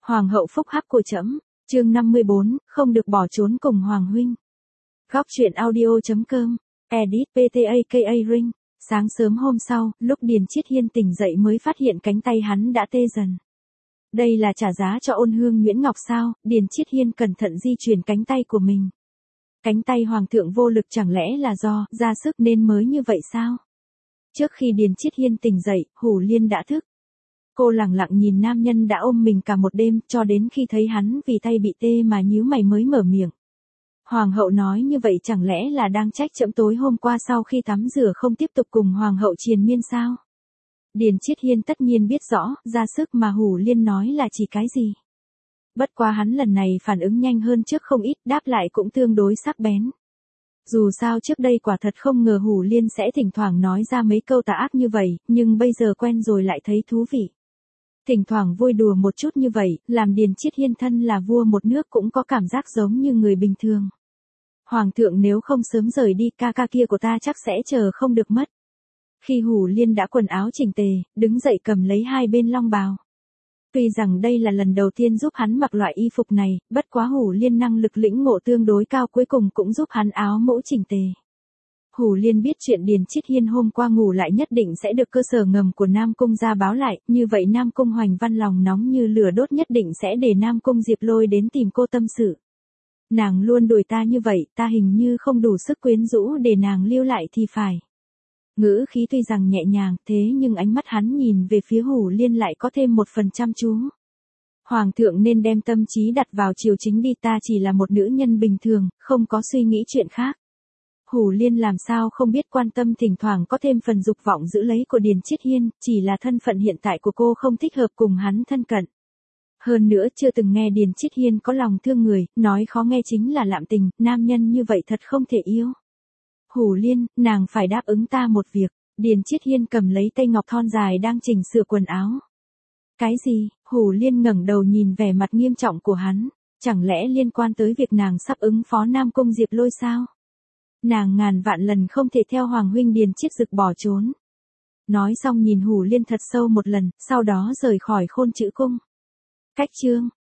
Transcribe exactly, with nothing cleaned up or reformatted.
Hoàng hậu phúc hắc của trẫm, chương năm mươi bốn, không được bỏ trốn cùng Hoàng huynh. Góc truyện audio.com, edit pê tê a ca ring. Sáng sớm hôm sau, lúc Điền Chiết Hiên tỉnh dậy mới phát hiện cánh tay hắn đã tê dần. Đây là trả giá cho ôn hương nhuyễn ngọc sao? Điền Chiết Hiên cẩn thận di chuyển cánh tay của mình. Cánh tay hoàng thượng vô lực chẳng lẽ là do ra sức nên mới như vậy sao? Trước khi Điền Chiết Hiên tỉnh dậy, Hủ Liên đã thức. Cô lặng lặng nhìn nam nhân đã ôm mình cả một đêm, cho đến khi thấy hắn vì tay bị tê mà nhíu mày mới mở miệng. Hoàng hậu nói như vậy chẳng lẽ là đang trách trẫm tối hôm qua sau khi tắm rửa không tiếp tục cùng hoàng hậu triền miên sao? Điền Chiết Hiên tất nhiên biết rõ, ra sức mà Hủ Liên nói là chỉ cái gì. Bất quá hắn lần này phản ứng nhanh hơn trước không ít, đáp lại cũng tương đối sắc bén. Dù sao trước đây quả thật không ngờ Hủ Liên sẽ thỉnh thoảng nói ra mấy câu tà ác như vậy, nhưng bây giờ quen rồi lại thấy thú vị. Thỉnh thoảng vui đùa một chút như vậy, làm Điền Chiết Hiên thân là vua một nước cũng có cảm giác giống như người bình thường. Hoàng thượng nếu không sớm rời đi, ca ca kia của ta chắc sẽ chờ không được mất. Khi Hủ Liên đã quần áo chỉnh tề, đứng dậy cầm lấy hai bên long bào. Tuy rằng đây là lần đầu tiên giúp hắn mặc loại y phục này, bất quá Hủ Liên năng lực lĩnh ngộ tương đối cao cuối cùng cũng giúp hắn áo mũ chỉnh tề. Hủ Liên biết chuyện Điền Chiết Hiên hôm qua ngủ lại nhất định sẽ được cơ sở ngầm của Nam Cung ra báo lại, như vậy Nam Cung Hoành Văn lòng nóng như lửa đốt nhất định sẽ để Nam Cung Diệp Lôi đến tìm cô tâm sự. Nàng luôn đuổi ta như vậy, ta hình như không đủ sức quyến rũ để nàng lưu lại thì phải. Ngữ khí tuy rằng nhẹ nhàng, thế nhưng ánh mắt hắn nhìn về phía Hủ Liên lại có thêm một phần chăm chú. Hoàng thượng nên đem tâm trí đặt vào triều chính đi, ta chỉ là một nữ nhân bình thường, không có suy nghĩ chuyện khác. Hủ Liên làm sao không biết quan tâm thỉnh thoảng có thêm phần dục vọng giữ lấy của Điền Chiết Hiên, chỉ là thân phận hiện tại của cô không thích hợp cùng hắn thân cận. Hơn nữa chưa từng nghe Điền Chiết Hiên có lòng thương người, nói khó nghe chính là lạm tình, nam nhân như vậy thật không thể yêu. Hủ Liên, nàng phải đáp ứng ta một việc. Điền Chiết Hiên cầm lấy tay ngọc thon dài đang chỉnh sửa quần áo. Cái gì? Hủ Liên ngẩng đầu nhìn vẻ mặt nghiêm trọng của hắn, chẳng lẽ liên quan tới việc nàng sắp ứng phó Nam Cung Diệp Lôi sao? Nàng ngàn vạn lần không thể theo Hoàng huynh Điền Chiết Dực bỏ trốn. Nói xong nhìn Hủ Liên thật sâu một lần, sau đó rời khỏi Khôn Chữ cung. Cách chương